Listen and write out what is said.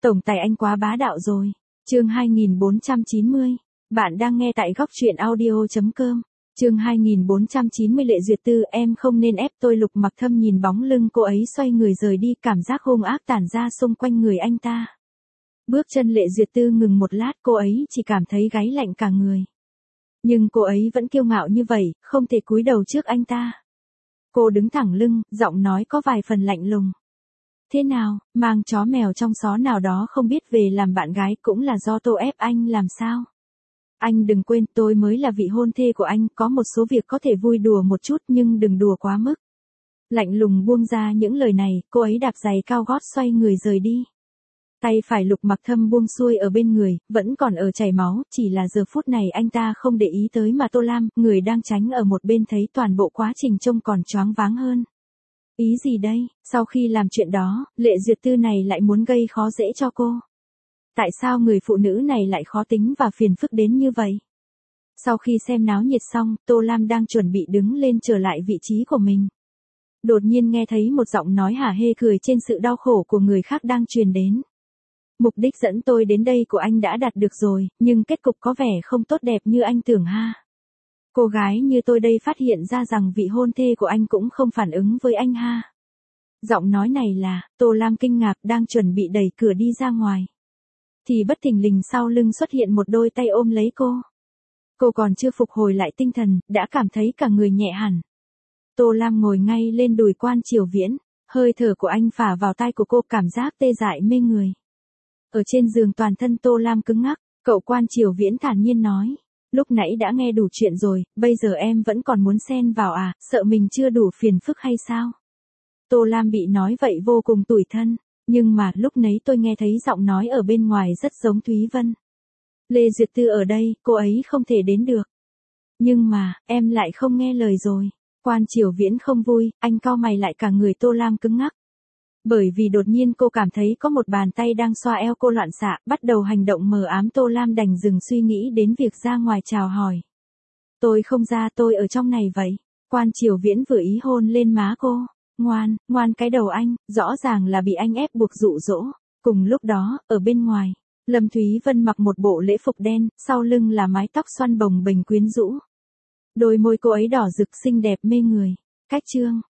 Tổng tài anh quá bá đạo rồi. Chương 2490. Bạn đang nghe tại góc truyện audio.com. Chương 2490 Lệ Duyệt Tư, em không nên ép tôi. Lục Mặc Thâm nhìn bóng lưng cô ấy xoay người rời đi, cảm giác hung ác tản ra xung quanh người anh ta. Bước chân Lệ Duyệt Tư ngừng một lát, cô ấy chỉ cảm thấy gáy lạnh cả người. Nhưng cô ấy vẫn kiêu ngạo như vậy, không thể cúi đầu trước anh ta. Cô đứng thẳng lưng, giọng nói có vài phần lạnh lùng. Thế nào, mang chó mèo trong xó nào đó không biết về làm bạn gái cũng là do tôi ép anh làm sao? Anh đừng quên tôi mới là vị hôn thê của anh, có một số việc có thể vui đùa một chút nhưng đừng đùa quá mức. Lạnh lùng buông ra những lời này, cô ấy đạp giày cao gót xoay người rời đi. Tay phải Lục Mặc Thâm buông xuôi ở bên người, vẫn còn ở chảy máu, chỉ là giờ phút này anh ta không để ý tới mà Tô Lam, người đang tránh ở một bên thấy toàn bộ quá trình trông còn choáng váng hơn. Ý gì đây, sau khi làm chuyện đó, Lệ Duyệt Tư này lại muốn gây khó dễ cho cô. Tại sao người phụ nữ này lại khó tính và phiền phức đến như vậy? Sau khi xem náo nhiệt xong, Tô Lam đang chuẩn bị đứng lên trở lại vị trí của mình. Đột nhiên nghe thấy một giọng nói hả hê cười trên sự đau khổ của người khác đang truyền đến. Mục đích dẫn tôi đến đây của anh đã đạt được rồi, nhưng kết cục có vẻ không tốt đẹp như anh tưởng ha. Cô gái như tôi đây phát hiện ra rằng vị hôn thê của anh cũng không phản ứng với anh ha. Giọng nói này là, Tô Lam kinh ngạc đang chuẩn bị đẩy cửa đi ra ngoài. Thì bất thình lình sau lưng xuất hiện một đôi tay ôm lấy cô. Cô còn chưa phục hồi lại tinh thần, đã cảm thấy cả người nhẹ hẳn. Tô Lam ngồi ngay lên đùi Quan Triều Viễn, hơi thở của anh phả vào tai của cô, cảm giác tê dại mê người. Ở trên giường toàn thân Tô Lam cứng ngắc, cậu Quan Triều Viễn thản nhiên nói. Lúc nãy đã nghe đủ chuyện rồi, bây giờ em vẫn còn muốn xen vào à, sợ mình chưa đủ phiền phức hay sao? Tô Lam bị nói vậy vô cùng tủi thân, nhưng mà lúc nấy tôi nghe thấy giọng nói ở bên ngoài rất giống Thúy Vân. Lê Duyệt Tư ở đây, cô ấy không thể đến được. Nhưng mà, em lại không nghe lời rồi. Quan Triều Viễn không vui, anh cau mày lại, cả người Tô Lam cứng ngắc. Bởi vì đột nhiên cô cảm thấy có một bàn tay đang xoa eo cô loạn xạ, bắt đầu hành động mờ ám. Tô Lam đành dừng suy nghĩ đến việc ra ngoài chào hỏi. Tôi không ra, tôi ở trong này vậy. Quan Triều Viễn vừa ý hôn lên má cô. Ngoan, ngoan cái đầu anh, rõ ràng là bị anh ép buộc dụ dỗ. Cùng lúc đó, ở bên ngoài, Lâm Thúy Vân mặc một bộ lễ phục đen, sau lưng là mái tóc xoăn bồng bềnh quyến rũ. Đôi môi cô ấy đỏ rực xinh đẹp mê người. Cách chương